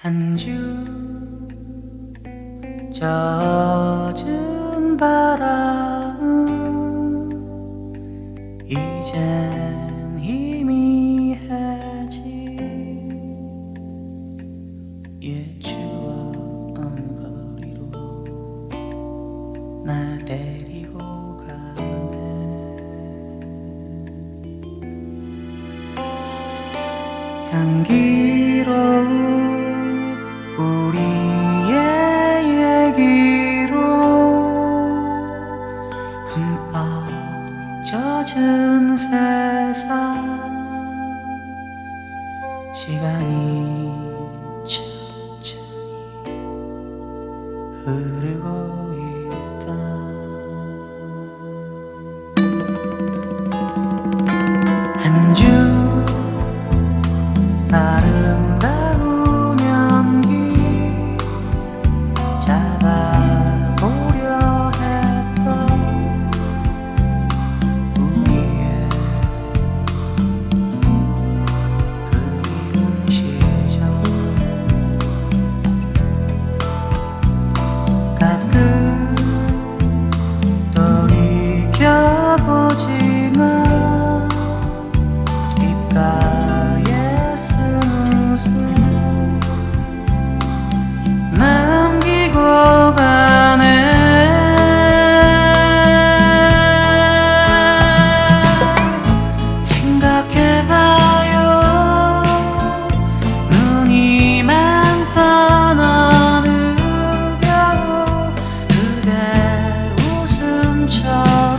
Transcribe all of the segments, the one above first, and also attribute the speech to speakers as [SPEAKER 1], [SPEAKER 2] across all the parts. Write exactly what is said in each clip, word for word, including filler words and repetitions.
[SPEAKER 1] 한 주 젖은 바람은 이젠 희미해지. 옛 추억 어느 거리로 날 데리고 가네. 향기로운 우리의 얘기로 흠뻑 젖은 세상, 시간이 천천히 흐르고 있다. 한 주 아름다운 연기 잡아보려 했던 우리의 그리운 시절, 가끔 돌이켜보지만 입가에 남기고 가네. 생각해봐요. 눈이 많던 어느 겨울, 그대 웃음처럼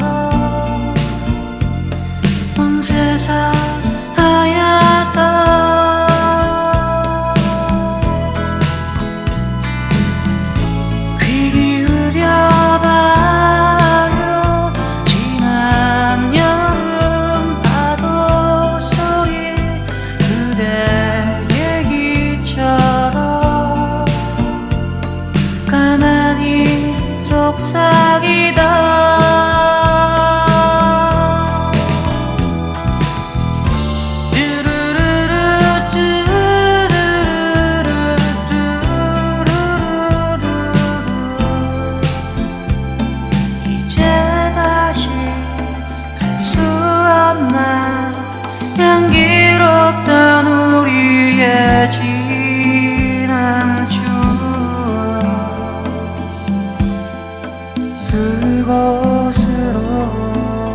[SPEAKER 1] 온 세상 하얗던 속삭이다. 이제 다시 갈 수 없나 향기롭던 우리의 지난 추억, 그곳으로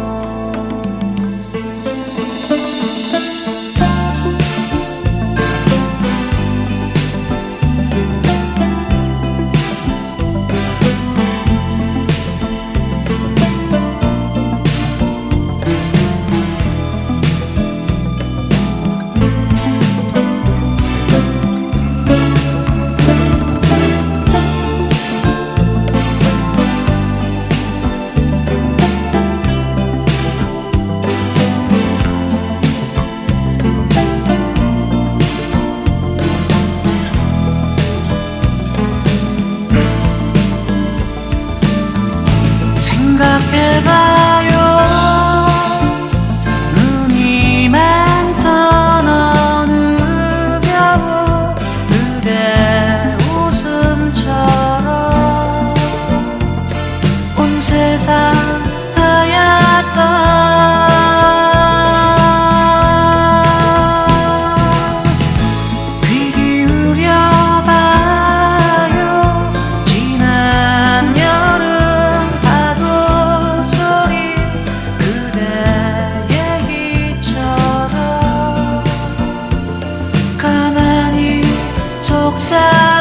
[SPEAKER 1] 생각해봐요. 눈이 많던 어느 겨울, 그대 웃음처럼 온 세상 하얗던 귀 기울여봐요. 지난 여름 속삭